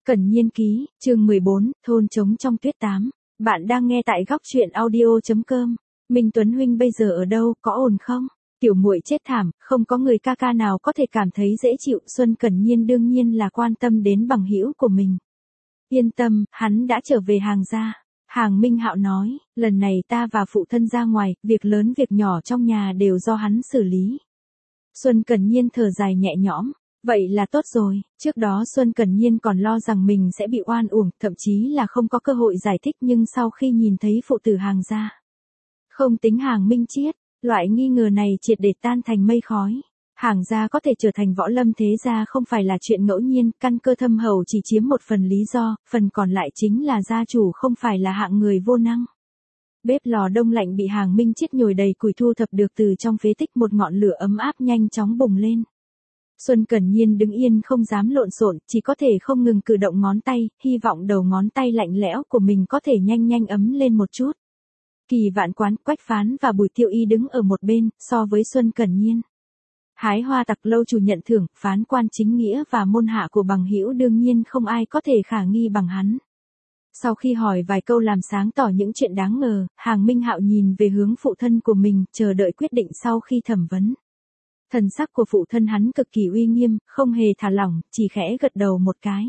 Cẩn Nhiên ký, chương 14, thôn trống trong tuyết 8. Bạn đang nghe tại góc truyện audio.com. Minh Tuấn huynh bây giờ ở đâu, có ổn không? Tiểu muội chết thảm, không có người ca ca nào có thể cảm thấy dễ chịu. Xuân Cẩn Nhiên đương nhiên là quan tâm đến bằng hữu của mình. Yên tâm, hắn đã trở về Hàng gia. Hàng Minh Hạo nói, lần này ta và phụ thân ra ngoài, việc lớn việc nhỏ trong nhà đều do hắn xử lý. Xuân Cẩn Nhiên thở dài nhẹ nhõm. Vậy là tốt rồi, trước đó Xuân Cẩn Nhiên còn lo rằng mình sẽ bị oan uổng, thậm chí là không có cơ hội giải thích, nhưng sau khi nhìn thấy phụ tử Hàng gia, không tính Hàng Minh Chiết, loại nghi ngờ này triệt để tan thành mây khói. Hàng gia có thể trở thành võ lâm thế gia không phải là chuyện ngẫu nhiên, căn cơ thâm hậu chỉ chiếm một phần lý do, phần còn lại chính là gia chủ không phải là hạng người vô năng. Bếp lò đông lạnh bị Hàng Minh Chiết nhồi đầy củi thu thập được từ trong phế tích, một ngọn lửa ấm áp nhanh chóng bùng lên. Xuân Cẩn Nhiên đứng yên không dám lộn xộn, chỉ có thể không ngừng cử động ngón tay, hy vọng đầu ngón tay lạnh lẽo của mình có thể nhanh ấm lên một chút. Kỳ Vạn Quán, Quách Phán và Bùi Tiêu Y đứng ở một bên, so với Xuân Cẩn Nhiên. Hái Hoa Tặc lâu chủ nhận thưởng, phán quan chính nghĩa và môn hạ của bằng hữu đương nhiên không ai có thể khả nghi bằng hắn. Sau khi hỏi vài câu làm sáng tỏ những chuyện đáng ngờ, Hàng Minh Hạo nhìn về hướng phụ thân của mình, chờ đợi quyết định sau khi thẩm vấn. Thần sắc của phụ thân hắn cực kỳ uy nghiêm, không hề thả lỏng, chỉ khẽ gật đầu một cái.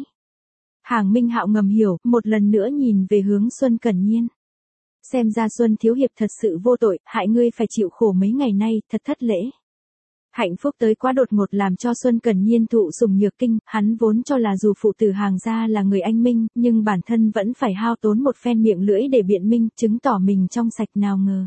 Hàng Minh Hạo ngầm hiểu, một lần nữa nhìn về hướng Xuân Cẩn Nhiên. Xem ra Xuân thiếu hiệp thật sự vô tội, hại ngươi phải chịu khổ mấy ngày nay, thật thất lễ. Hạnh phúc tới quá đột ngột làm cho Xuân Cẩn Nhiên thụ sủng nhược kinh, hắn vốn cho là dù phụ tử Hàng gia là người anh minh, nhưng bản thân vẫn phải hao tốn một phen miệng lưỡi để biện minh, chứng tỏ mình trong sạch, nào ngờ.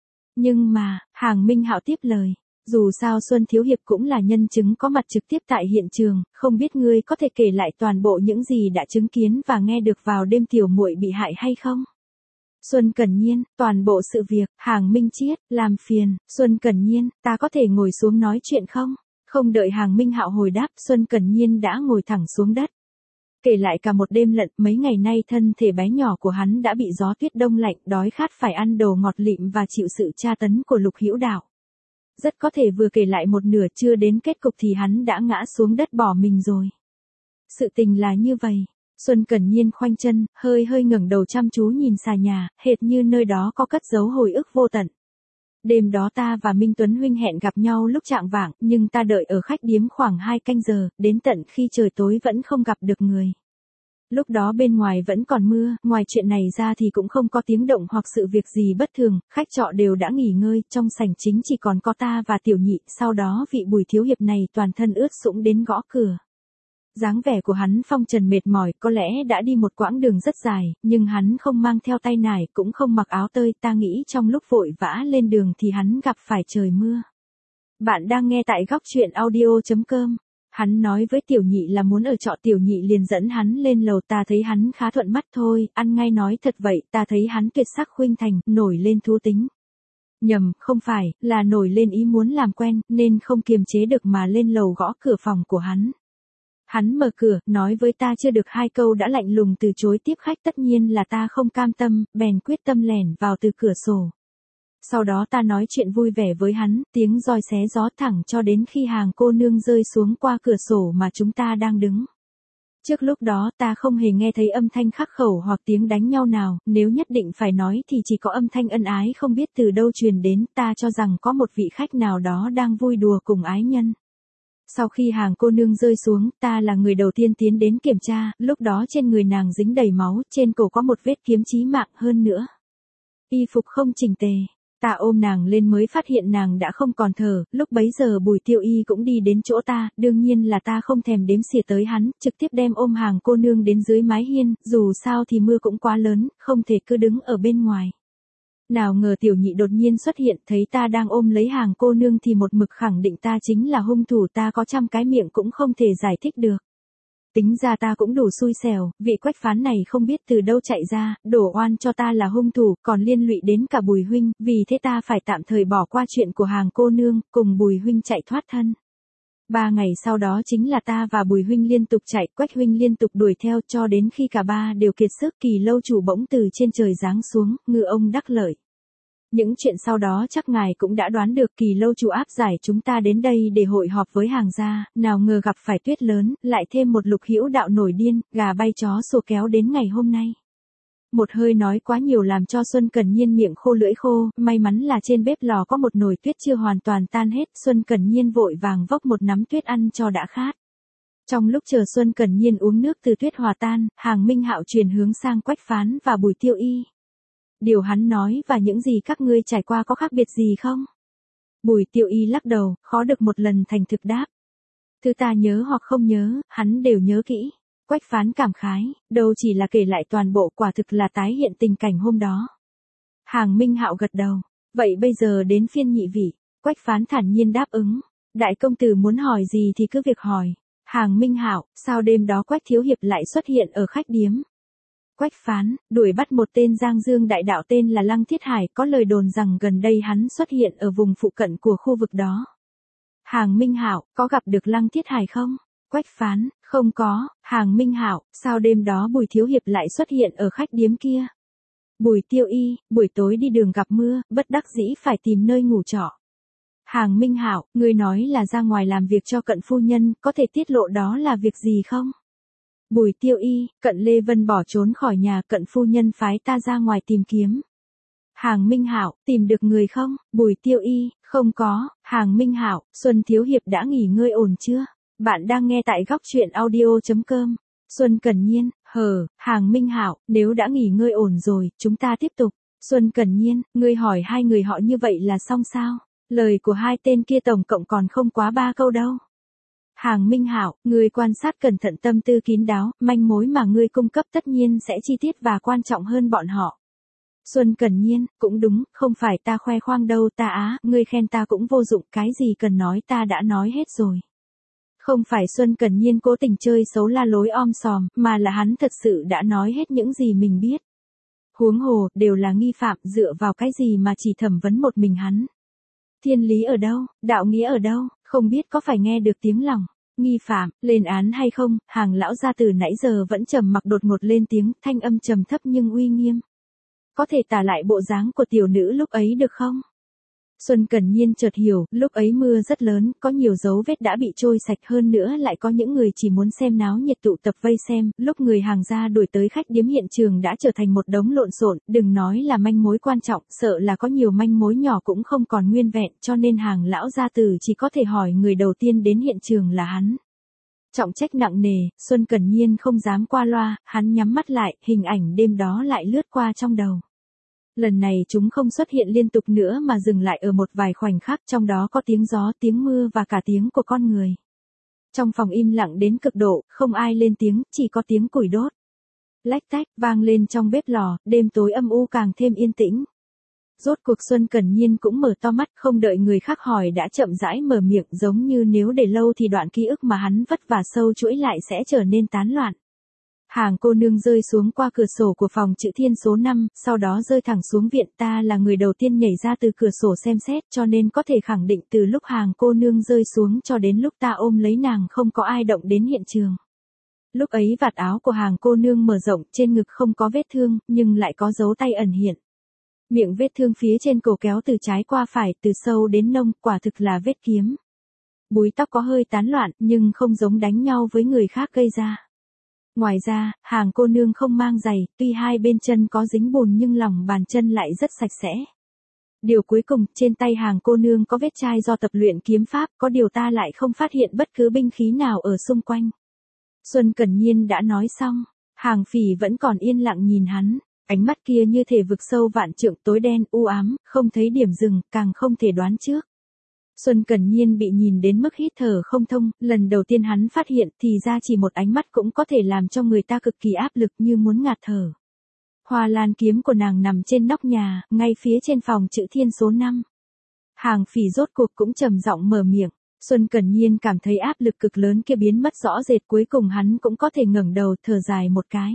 Nhưng mà, Hàng Minh Hạo tiếp lời. Dù sao Xuân thiếu hiệp cũng là nhân chứng có mặt trực tiếp tại hiện trường, không biết ngươi có thể kể lại toàn bộ những gì đã chứng kiến và nghe được vào đêm tiểu muội bị hại hay không? Xuân Cẩn Nhiên, toàn bộ sự việc. Hàng Minh Chiết, làm phiền. Xuân Cẩn Nhiên, ta có thể ngồi xuống nói chuyện không? Không đợi Hàng Minh Hạo hồi đáp, Xuân Cẩn Nhiên đã ngồi thẳng xuống đất. Kể lại cả một đêm lận, mấy ngày nay thân thể bé nhỏ của hắn đã bị gió tuyết đông lạnh, đói khát phải ăn đồ ngọt lịm và chịu sự tra tấn của Lục Hữu Đạo. Rất có thể vừa kể lại một nửa chưa đến kết cục thì hắn đã ngã xuống đất bỏ mình rồi. Sự tình là như vậy. Xuân Cẩn Nhiên khoanh chân, hơi ngẩng đầu chăm chú nhìn xà nhà, hệt như nơi đó có cất giấu hồi ức vô tận. Đêm đó ta và Minh Tuấn huynh hẹn gặp nhau lúc chạng vạng, nhưng ta đợi ở khách điếm khoảng 2 canh giờ, đến tận khi trời tối vẫn không gặp được người. Lúc đó bên ngoài vẫn còn mưa, ngoài chuyện này ra thì cũng không có tiếng động hoặc sự việc gì bất thường, khách trọ đều đã nghỉ ngơi, trong sảnh chính chỉ còn có ta và Tiểu Nhị, sau đó vị Bùi thiếu hiệp này toàn thân ướt sũng đến gõ cửa. Dáng vẻ của hắn phong trần mệt mỏi, có lẽ đã đi một quãng đường rất dài, nhưng hắn không mang theo tay nải, cũng không mặc áo tơi, ta nghĩ trong lúc vội vã lên đường thì hắn gặp phải trời mưa. Bạn đang nghe tại góc truyện audio.com. Hắn nói với Tiểu Nhị là muốn ở trọ, Tiểu Nhị liền dẫn hắn lên lầu, ta thấy hắn khá thuận mắt thôi, ăn ngay nói thật vậy, ta thấy hắn tuyệt sắc khuynh thành, nổi lên thú tính. Nhầm, không phải, là nổi lên ý muốn làm quen, nên không kiềm chế được mà lên lầu gõ cửa phòng của hắn. Hắn mở cửa, nói với ta chưa được 2 câu đã lạnh lùng từ chối tiếp khách, tất nhiên là ta không cam tâm, bèn quyết tâm lẻn vào từ cửa sổ. Sau đó ta nói chuyện vui vẻ với hắn, tiếng roi xé gió thẳng cho đến khi Hàng cô nương rơi xuống qua cửa sổ mà chúng ta đang đứng. Trước lúc đó ta không hề nghe thấy âm thanh khắc khẩu hoặc tiếng đánh nhau nào, nếu nhất định phải nói thì chỉ có âm thanh ân ái không biết từ đâu truyền đến, ta cho rằng có một vị khách nào đó đang vui đùa cùng ái nhân. Sau khi Hàng cô nương rơi xuống, ta là người đầu tiên tiến đến kiểm tra, lúc đó trên người nàng dính đầy máu, trên cổ có một vết kiếm chí mạng, hơn nữa y phục không chỉnh tề. Ta ôm nàng lên mới phát hiện nàng đã không còn thở, lúc bấy giờ Bùi Tiêu Y cũng đi đến chỗ ta, đương nhiên là ta không thèm đếm xỉa tới hắn, trực tiếp đem ôm Hàng cô nương đến dưới mái hiên, dù sao thì mưa cũng quá lớn, không thể cứ đứng ở bên ngoài. Nào ngờ Tiểu Nhị đột nhiên xuất hiện, thấy ta đang ôm lấy Hàng cô nương thì một mực khẳng định ta chính là hung thủ, ta có trăm cái miệng cũng không thể giải thích được. Tính ra ta cũng đủ xui xẻo, vị Quách Phán này không biết từ đâu chạy ra, đổ oan cho ta là hung thủ, còn liên lụy đến cả Bùi huynh, vì thế ta phải tạm thời bỏ qua chuyện của Hàng cô nương, cùng Bùi huynh chạy thoát thân. 3 ngày sau đó chính là ta và Bùi huynh liên tục chạy, Quách huynh liên tục đuổi theo cho đến khi cả ba đều kiệt sức, Kỳ lâu chủ bỗng từ trên trời giáng xuống, ngư ông đắc lợi. Những chuyện sau đó chắc ngài cũng đã đoán được, Kỳ Lâu chủ áp giải chúng ta đến đây để hội họp với hàng gia, nào ngờ gặp phải tuyết lớn, lại thêm một Lục Hữu đạo nổi điên, gà bay chó sủa kéo đến ngày hôm nay. Một hơi nói quá nhiều làm cho Xuân Cẩn Nhiên miệng khô lưỡi khô, may mắn là trên bếp lò có một nồi tuyết chưa hoàn toàn tan hết, Xuân Cẩn Nhiên vội vàng vốc một nắm tuyết ăn cho đã khát. Trong lúc chờ Xuân Cẩn Nhiên uống nước từ tuyết hòa tan, Hàng Minh Hạo truyền hướng sang Quách Phán và Bùi Tiêu Y. Điều hắn nói và những gì các ngươi trải qua có khác biệt gì không? Bùi Tiêu Y lắc đầu, khó được một lần thành thực đáp. Thứ ta nhớ hoặc không nhớ, hắn đều nhớ kỹ. Quách Phán cảm khái, đâu chỉ là kể lại toàn bộ, quả thực là tái hiện tình cảnh hôm đó. Hàng Minh Hạo gật đầu, vậy bây giờ đến phiên nhị vị. Quách Phán thản nhiên đáp ứng, đại công tử muốn hỏi gì thì cứ việc hỏi. Hàng Minh Hạo, sao đêm đó Quách thiếu hiệp lại xuất hiện ở khách điếm? Quách Phán, đuổi bắt một tên Giang Dương đại đạo tên là Lăng Thiết Hải, có lời đồn rằng gần đây hắn xuất hiện ở vùng phụ cận của khu vực đó. Hàng Minh Hạo, có gặp được Lăng Thiết Hải không? Quách Phán, không có. Hàng Minh Hạo, sao đêm đó Bùi thiếu hiệp lại xuất hiện ở khách điếm kia? Bùi Tiêu Y, buổi tối đi đường gặp mưa, bất đắc dĩ phải tìm nơi ngủ trọ. Hàng Minh Hạo, ngươi nói là ra ngoài làm việc cho Cận phu nhân, có thể tiết lộ đó là việc gì không? Bùi Tiêu Y, Cận Lê Vân bỏ trốn khỏi nhà, Cận phu nhân phái ta ra ngoài tìm kiếm. Hàng Minh Hạo, tìm được người không? Bùi Tiêu Y, không có. Hàng Minh Hạo, Xuân thiếu hiệp đã nghỉ ngơi ổn chưa? Bạn đang nghe tại góc truyện audio.com. Xuân Cẩn Nhiên, Hàng Minh Hạo, nếu đã nghỉ ngơi ổn rồi, chúng ta tiếp tục. Xuân Cẩn Nhiên, ngươi hỏi hai người họ như vậy là xong sao? Lời của hai tên kia tổng cộng còn không quá 3 câu đâu. Hàng Minh Hạo, ngươi quan sát cẩn thận, tâm tư kín đáo, manh mối mà ngươi cung cấp tất nhiên sẽ chi tiết và quan trọng hơn bọn họ. Xuân Cẩn Nhiên, cũng đúng, không phải ta khoe khoang đâu ta ngươi khen ta cũng vô dụng, cái gì cần nói ta đã nói hết rồi. Không phải Xuân Cẩn Nhiên cố tình chơi xấu la lối om sòm, mà là hắn thật sự đã nói hết những gì mình biết. Huống hồ, đều là nghi phạm, dựa vào cái gì mà chỉ thẩm vấn một mình hắn. Thiên lý ở đâu, đạo nghĩa ở đâu, không biết có phải nghe được tiếng lòng. Nghi phạm, lên án hay không? Hàng lão gia từ nãy giờ vẫn trầm mặc, đột ngột lên tiếng, thanh âm trầm thấp nhưng uy nghiêm. Có thể tả lại bộ dáng của tiểu nữ lúc ấy được không? Xuân Cẩn Nhiên chợt hiểu, lúc ấy mưa rất lớn, có nhiều dấu vết đã bị trôi sạch, hơn nữa lại có những người chỉ muốn xem náo nhiệt tụ tập vây xem, lúc người hàng gia đuổi tới khách điếm hiện trường đã trở thành một đống lộn xộn, đừng nói là manh mối quan trọng, sợ là có nhiều manh mối nhỏ cũng không còn nguyên vẹn, cho nên Hàng lão gia tử chỉ có thể hỏi người đầu tiên đến hiện trường là hắn. Trọng trách nặng nề, Xuân Cẩn Nhiên không dám qua loa, hắn nhắm mắt lại, hình ảnh đêm đó lại lướt qua trong đầu. Lần này chúng không xuất hiện liên tục nữa mà dừng lại ở một vài khoảnh khắc, trong đó có tiếng gió, tiếng mưa và cả tiếng của con người. Trong phòng im lặng đến cực độ, không ai lên tiếng, chỉ có tiếng củi đốt. Lách tách, vang lên trong bếp lò, đêm tối âm u càng thêm yên tĩnh. Rốt cuộc Xuân Cẩn Nhiên cũng mở to mắt, không đợi người khác hỏi đã chậm rãi mở miệng, giống như nếu để lâu thì đoạn ký ức mà hắn vất vả sâu chuỗi lại sẽ trở nên tán loạn. Hàng cô nương rơi xuống qua cửa sổ của phòng Chữ Thiên số 5, sau đó rơi thẳng xuống viện, ta là người đầu tiên nhảy ra từ cửa sổ xem xét, cho nên có thể khẳng định từ lúc Hàng cô nương rơi xuống cho đến lúc ta ôm lấy nàng không có ai động đến hiện trường. Lúc ấy vạt áo của Hàng cô nương mở rộng, trên ngực không có vết thương, nhưng lại có dấu tay ẩn hiện. Miệng vết thương phía trên cổ kéo từ trái qua phải, từ sâu đến nông, quả thực là vết kiếm. Búi tóc có hơi tán loạn, nhưng không giống đánh nhau với người khác gây ra. Ngoài ra, Hàng cô nương không mang giày, tuy hai bên chân có dính bùn nhưng lòng bàn chân lại rất sạch sẽ. Điều cuối cùng, trên tay Hàng cô nương có vết chai do tập luyện kiếm pháp, có điều ta lại không phát hiện bất cứ binh khí nào ở xung quanh. Xuân Cẩn Nhiên đã nói xong, Hàng Phỉ vẫn còn yên lặng nhìn hắn, ánh mắt kia như thể vực sâu vạn trượng, tối đen u ám, không thấy điểm dừng, càng không thể đoán trước. Xuân Cẩn Nhiên bị nhìn đến mức hít thở không thông, lần đầu tiên hắn phát hiện thì ra chỉ một ánh mắt cũng có thể làm cho người ta cực kỳ áp lực như muốn ngạt thở. Hoa lan kiếm của nàng nằm trên nóc nhà, ngay phía trên phòng Chữ Thiên số 5. Hàng Phỉ rốt cuộc cũng trầm giọng mở miệng. Xuân Cẩn Nhiên cảm thấy áp lực cực lớn kia biến mất rõ rệt, cuối cùng hắn cũng có thể ngẩng đầu thở dài một cái.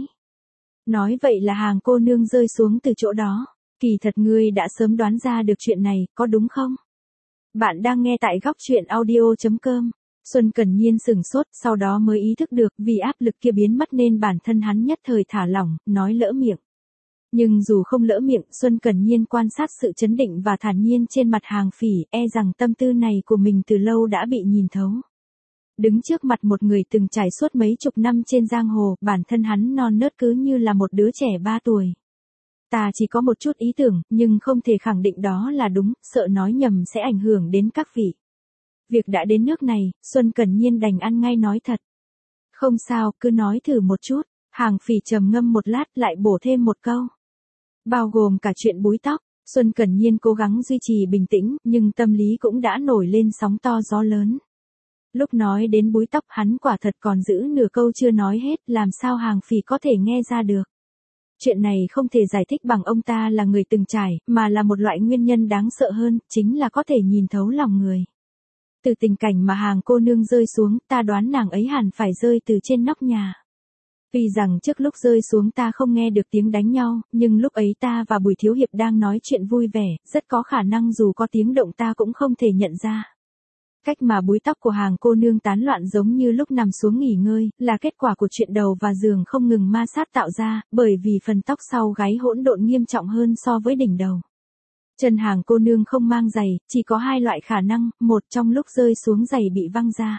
Nói vậy là Hàng cô nương rơi xuống từ chỗ đó. Kỳ thật ngươi đã sớm đoán ra được chuyện này, có đúng không? Bạn đang nghe tại góc truyện audio.com. Xuân Cẩn Nhiên sửng sốt, sau đó mới ý thức được vì áp lực kia biến mất nên bản thân hắn nhất thời thả lỏng, nói lỡ miệng. Nhưng dù không lỡ miệng, Xuân Cẩn Nhiên quan sát sự chấn định và thản nhiên trên mặt Hàng Phỉ, e rằng tâm tư này của mình từ lâu đã bị nhìn thấu. Đứng trước mặt một người từng trải suốt mấy chục năm trên giang hồ, bản thân hắn non nớt cứ như là một đứa trẻ 3 tuổi. Ta chỉ có một chút ý tưởng, nhưng không thể khẳng định đó là đúng, sợ nói nhầm sẽ ảnh hưởng đến các vị. Việc đã đến nước này, Xuân Cẩn Nhiên đành ăn ngay nói thật. Không sao, cứ nói thử một chút. Hàng Phỉ trầm ngâm một lát lại bổ thêm một câu. Bao gồm cả chuyện búi tóc. Xuân Cẩn Nhiên cố gắng duy trì bình tĩnh, nhưng tâm lý cũng đã nổi lên sóng to gió lớn. Lúc nói đến búi tóc hắn quả thật còn giữ nửa câu chưa nói hết, làm sao Hàng Phỉ có thể nghe ra được. Chuyện này không thể giải thích bằng ông ta là người từng trải, mà là một loại nguyên nhân đáng sợ hơn, chính là có thể nhìn thấu lòng người. Từ tình cảnh mà Hàng cô nương rơi xuống, ta đoán nàng ấy hẳn phải rơi từ trên nóc nhà. Vì rằng trước lúc rơi xuống ta không nghe được tiếng đánh nhau, nhưng lúc ấy ta và Bùi Thiếu Hiệp đang nói chuyện vui vẻ, rất có khả năng dù có tiếng động ta cũng không thể nhận ra. Cách mà búi tóc của Hàng cô nương tán loạn giống như lúc nằm xuống nghỉ ngơi, là kết quả của chuyện đầu và giường không ngừng ma sát tạo ra, bởi vì phần tóc sau gáy hỗn độn nghiêm trọng hơn so với đỉnh đầu. Chân Hàng cô nương không mang giày, chỉ có 2 loại khả năng, một trong lúc rơi xuống giày bị văng ra.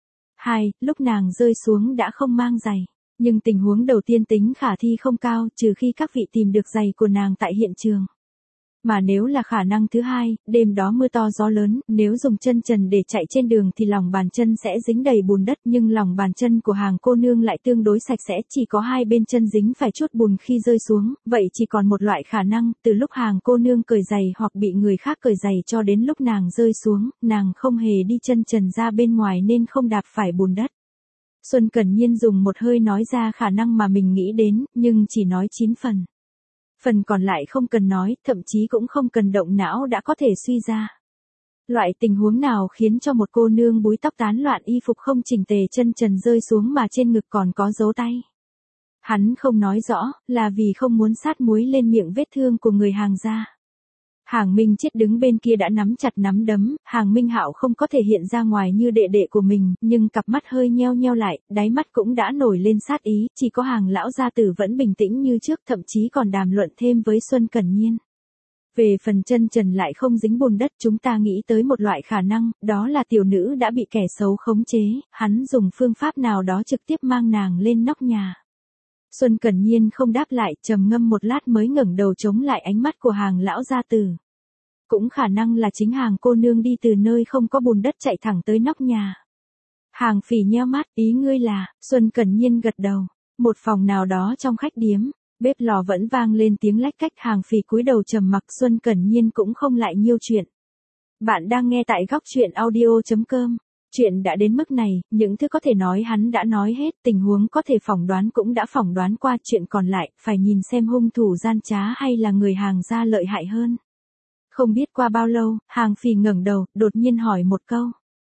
2, lúc nàng rơi xuống đã không mang giày. Nhưng tình huống đầu tiên tính khả thi không cao, trừ khi các vị tìm được giày của nàng tại hiện trường. Mà nếu là khả năng thứ hai, đêm đó mưa to gió lớn, nếu dùng chân trần để chạy trên đường thì lòng bàn chân sẽ dính đầy bùn đất, nhưng lòng bàn chân của Hàng cô nương lại tương đối sạch sẽ, chỉ có 2 bên chân dính phải chút bùn khi rơi xuống, vậy chỉ còn một loại khả năng, từ lúc Hàng cô nương cởi giày hoặc bị người khác cởi giày cho đến lúc nàng rơi xuống, nàng không hề đi chân trần ra bên ngoài nên không đạp phải bùn đất. Xuân Cẩn Nhiên dùng một hơi nói ra khả năng mà mình nghĩ đến, nhưng chỉ nói 9 phần. Phần còn lại không cần nói, thậm chí cũng không cần động não đã có thể suy ra. Loại tình huống nào khiến cho một cô nương búi tóc tán loạn y phục không chỉnh tề chân trần rơi xuống mà trên ngực còn có dấu tay? Hắn không nói rõ, là vì không muốn sát muối lên miệng vết thương của người Hàng gia. Hàng Minh Chết đứng bên kia đã nắm chặt nắm đấm, Hàng Minh Hạo không có thể hiện ra ngoài như đệ đệ của mình, nhưng cặp mắt hơi nheo nheo lại, đáy mắt cũng đã nổi lên sát ý, chỉ có Hàng lão gia tử vẫn bình tĩnh như trước, thậm chí còn đàm luận thêm với Xuân Cẩn Nhiên. Về phần chân trần lại không dính bùn đất, chúng ta nghĩ tới một loại khả năng, đó là tiểu nữ đã bị kẻ xấu khống chế, hắn dùng phương pháp nào đó trực tiếp mang nàng lên nóc nhà. Xuân Cẩn Nhiên không đáp lại, trầm ngâm một lát mới ngẩng đầu chống lại ánh mắt của Hàng lão gia tử. Cũng khả năng là chính Hàng cô nương đi từ nơi không có bùn đất chạy thẳng tới nóc nhà. Hàng Phỉ nheo mắt, ý ngươi là, Xuân Cẩn Nhiên gật đầu. Một phòng nào đó trong khách điếm, bếp lò vẫn vang lên tiếng lách cách, Hàng Phỉ cúi đầu trầm mặc, Xuân Cẩn Nhiên cũng không lại nhiêu chuyện. Bạn đang nghe tại góc truyện audio.com. Chuyện đã đến mức này, những thứ có thể nói hắn đã nói hết, tình huống có thể phỏng đoán cũng đã phỏng đoán qua, chuyện còn lại, phải nhìn xem hung thủ gian trá hay là người Hàng gia lợi hại hơn. Không biết qua bao lâu, Hàng Phỉ ngẩng đầu, đột nhiên hỏi một câu.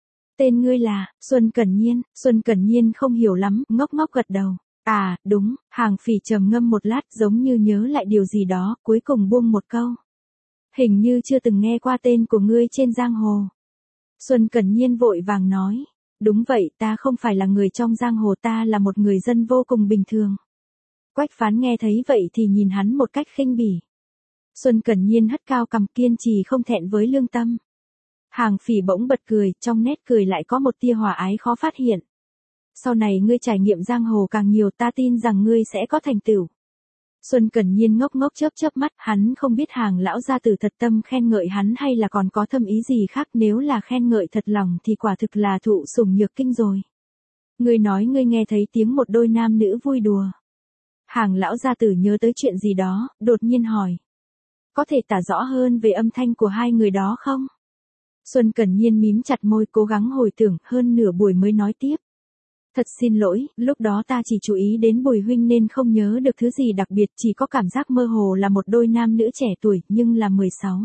Tên ngươi là, Xuân Cẩn Nhiên, Xuân Cẩn Nhiên không hiểu lắm, ngốc ngốc gật đầu. À, đúng, Hàng Phỉ trầm ngâm một lát giống như nhớ lại điều gì đó, cuối cùng buông một câu. Hình như chưa từng nghe qua tên của ngươi trên giang hồ. Xuân Cẩn Nhiên vội vàng nói. Đúng vậy, ta không phải là người trong giang hồ, ta là một người dân vô cùng bình thường. Quách Phán nghe thấy vậy thì nhìn hắn một cách khinh bỉ. Xuân Cẩn Nhiên hất cao cằm, kiên trì không thẹn với lương tâm. Hàng Phỉ bỗng bật cười, trong nét cười lại có một tia hòa ái khó phát hiện. Sau này ngươi trải nghiệm giang hồ càng nhiều, ta tin rằng ngươi sẽ có thành tựu. Xuân Cẩn Nhiên ngốc ngốc chớp chớp mắt, hắn không biết Hàng lão gia tử thật tâm khen ngợi hắn hay là còn có thâm ý gì khác, nếu là khen ngợi thật lòng thì quả thực là thụ sủng nhược kinh rồi. Ngươi nói ngươi nghe thấy tiếng một đôi nam nữ vui đùa. Hàng lão gia tử nhớ tới chuyện gì đó, đột nhiên hỏi. Có thể tả rõ hơn về âm thanh của hai người đó không? Xuân Cẩn Nhiên mím chặt môi cố gắng hồi tưởng, hơn nửa buổi mới nói tiếp. Thật xin lỗi, lúc đó ta chỉ chú ý đến Bùi huynh nên không nhớ được thứ gì đặc biệt, chỉ có cảm giác mơ hồ là một đôi nam nữ trẻ tuổi, nhưng là 16,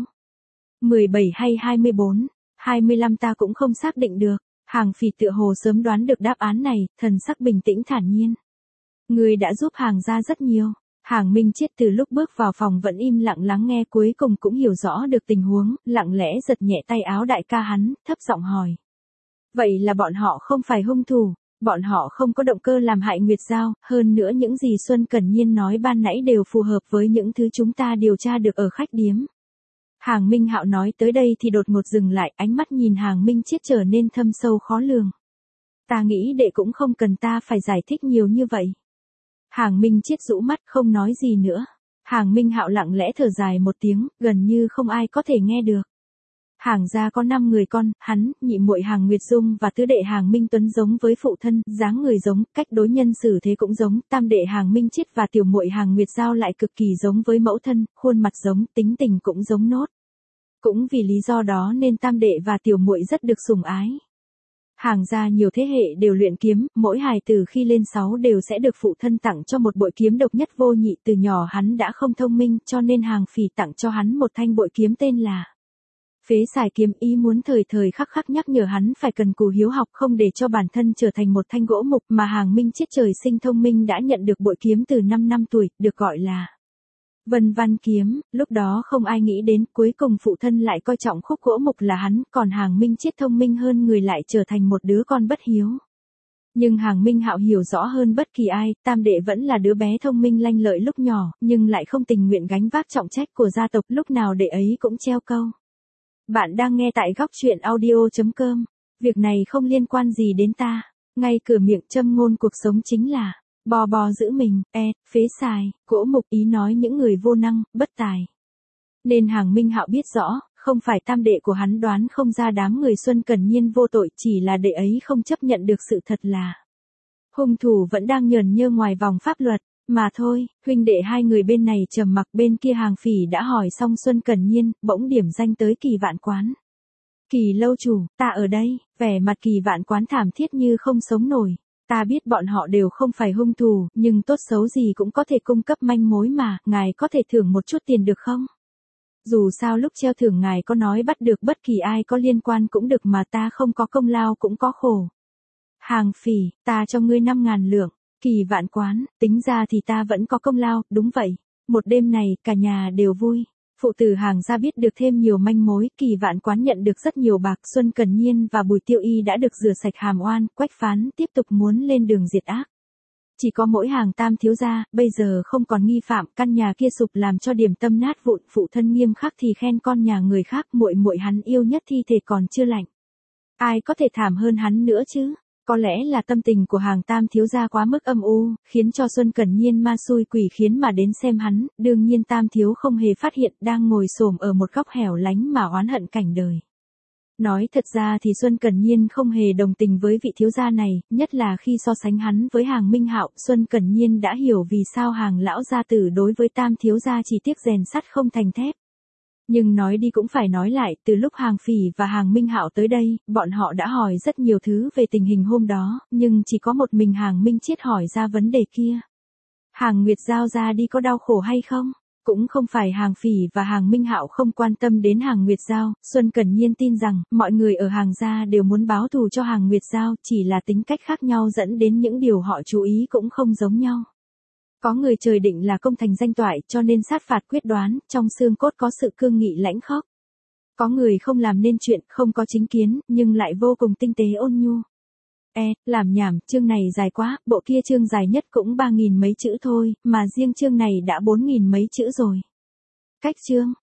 17 hay 24, 25 ta cũng không xác định được. Hàng Phỉ tựa hồ sớm đoán được đáp án này, thần sắc bình tĩnh thản nhiên. Người đã giúp Hàng gia rất nhiều. Hàng Minh Chết từ lúc bước vào phòng vẫn im lặng lắng nghe, cuối cùng cũng hiểu rõ được tình huống, lặng lẽ giật nhẹ tay áo đại ca hắn, thấp giọng hỏi. Vậy là bọn họ không phải hung thủ? Bọn họ không có động cơ làm hại Nguyệt Giao, hơn nữa những gì Xuân Cẩn Nhiên nói ban nãy đều phù hợp với những thứ chúng ta điều tra được ở khách điếm. Hàng Minh Hạo nói tới đây thì đột ngột dừng lại, ánh mắt nhìn Hàng Minh Chiết trở nên thâm sâu khó lường. Ta nghĩ đệ cũng không cần ta phải giải thích nhiều như vậy. Hàng Minh Chiết rũ mắt không nói gì nữa. Hàng Minh Hạo lặng lẽ thở dài một tiếng, gần như không ai có thể nghe được. Hàng gia có 5 người con, hắn, nhị muội Hàng Nguyệt Dung và tứ đệ Hàng Minh Tuấn giống với phụ thân, dáng người giống, cách đối nhân xử thế cũng giống, tam đệ Hàng Minh Chiết và tiểu muội Hàng Nguyệt Giao lại cực kỳ giống với mẫu thân, khuôn mặt giống, tính tình cũng giống nốt. Cũng vì lý do đó nên tam đệ và tiểu muội rất được sủng ái. Hàng gia nhiều thế hệ đều luyện kiếm, mỗi hài tử khi lên 6 đều sẽ được phụ thân tặng cho một bội kiếm độc nhất vô nhị. Từ nhỏ hắn đã không thông minh cho nên Hàng Phỉ tặng cho hắn một thanh bội kiếm tên là Phế Xài Kiếm, ý muốn thời thời khắc khắc nhắc nhở hắn phải cần cù hiếu học, không để cho bản thân trở thành một thanh gỗ mục. Mà Hàng Minh Chiết trời sinh thông minh đã nhận được bội kiếm từ 5 năm tuổi, được gọi là Vân Văn Kiếm. Lúc đó không ai nghĩ đến, cuối cùng phụ thân lại coi trọng khúc gỗ mục là hắn, còn Hàng Minh Chiết thông minh hơn người lại trở thành một đứa con bất hiếu. Nhưng Hàng Minh Hạo hiểu rõ hơn bất kỳ ai, tam đệ vẫn là đứa bé thông minh lanh lợi lúc nhỏ, nhưng lại không tình nguyện gánh vác trọng trách của gia tộc, lúc nào đệ ấy cũng treo câu. Bạn đang nghe tại góc truyện audio.com. Việc này không liên quan gì đến ta. Ngay cửa miệng châm ngôn cuộc sống chính là bò bò giữ mình, phế xài, gỗ mục, ý nói những người vô năng, bất tài. Nên Hàng Minh Hạo biết rõ, không phải tam đệ của hắn đoán không ra đám người Xuân Cẩn Nhiên vô tội, chỉ là đệ ấy không chấp nhận được sự thật là hung thủ vẫn đang nhờn nhơ ngoài vòng pháp luật. Mà thôi, huynh đệ hai người bên này trầm mặc, bên kia Hàng Phỉ đã hỏi xong Xuân Cẩn Nhiên, bỗng điểm danh tới Kỳ Vạn Quán. Kỳ lâu chủ, ta ở đây. Vẻ mặt Kỳ Vạn Quán thảm thiết như không sống nổi. Ta biết bọn họ đều không phải hung thủ, nhưng tốt xấu gì cũng có thể cung cấp manh mối mà, ngài có thể thưởng một chút tiền được không? Dù sao lúc treo thưởng ngài có nói bắt được bất kỳ ai có liên quan cũng được mà, ta không có công lao cũng có khổ. Hàng Phỉ, ta cho ngươi 5.000 lượng. Kỳ Vạn Quán, tính ra thì ta vẫn có công lao, đúng vậy. Một đêm này, cả nhà đều vui. Phụ tử Hàng gia biết được thêm nhiều manh mối, Kỳ Vạn Quán nhận được rất nhiều bạc. Xuân Cẩn Nhiên và Bùi Tiêu Y đã được rửa sạch hàm oan, Quách Phán tiếp tục muốn lên đường diệt ác. Chỉ có mỗi Hàng tam thiếu gia, bây giờ không còn nghi phạm, căn nhà kia sụp làm cho điểm tâm nát vụn, phụ thân nghiêm khắc thì khen con nhà người khác, muội muội hắn yêu nhất thi thể còn chưa lạnh. Ai có thể thảm hơn hắn nữa chứ? Có lẽ là tâm tình của Hàng tam thiếu gia quá mức âm u, khiến cho Xuân Cẩn Nhiên ma xui quỷ khiến mà đến xem hắn, đương nhiên tam thiếu không hề phát hiện đang ngồi xổm ở một góc hẻo lánh mà oán hận cảnh đời. Nói thật ra thì Xuân Cẩn Nhiên không hề đồng tình với vị thiếu gia này, nhất là khi so sánh hắn với Hàng Minh Hạo, Xuân Cẩn Nhiên đã hiểu vì sao Hàng lão gia tử đối với tam thiếu gia chỉ tiếc rèn sắt không thành thép. Nhưng nói đi cũng phải nói lại, từ lúc Hàng Phỉ và Hàng Minh Hạo tới đây, bọn họ đã hỏi rất nhiều thứ về tình hình hôm đó, nhưng chỉ có một mình Hàng Minh Chiết hỏi ra vấn đề kia. Hàng Nguyệt Giao ra đi có đau khổ hay không? Cũng không phải Hàng Phỉ và Hàng Minh Hạo không quan tâm đến Hàng Nguyệt Giao, Xuân Cẩn Nhiên tin rằng, mọi người ở Hàng gia đều muốn báo thù cho Hàng Nguyệt Giao, chỉ là tính cách khác nhau dẫn đến những điều họ chú ý cũng không giống nhau. Có người trời định là công thành danh toại cho nên sát phạt quyết đoán, trong xương cốt có sự cương nghị lãnh khốc. Có người không làm nên chuyện, không có chính kiến, nhưng lại vô cùng tinh tế ôn nhu. Làm nhảm, chương này dài quá, bộ kia chương dài nhất cũng 3.000 mấy chữ thôi, mà riêng chương này đã 4.000 mấy chữ rồi. Cách chương,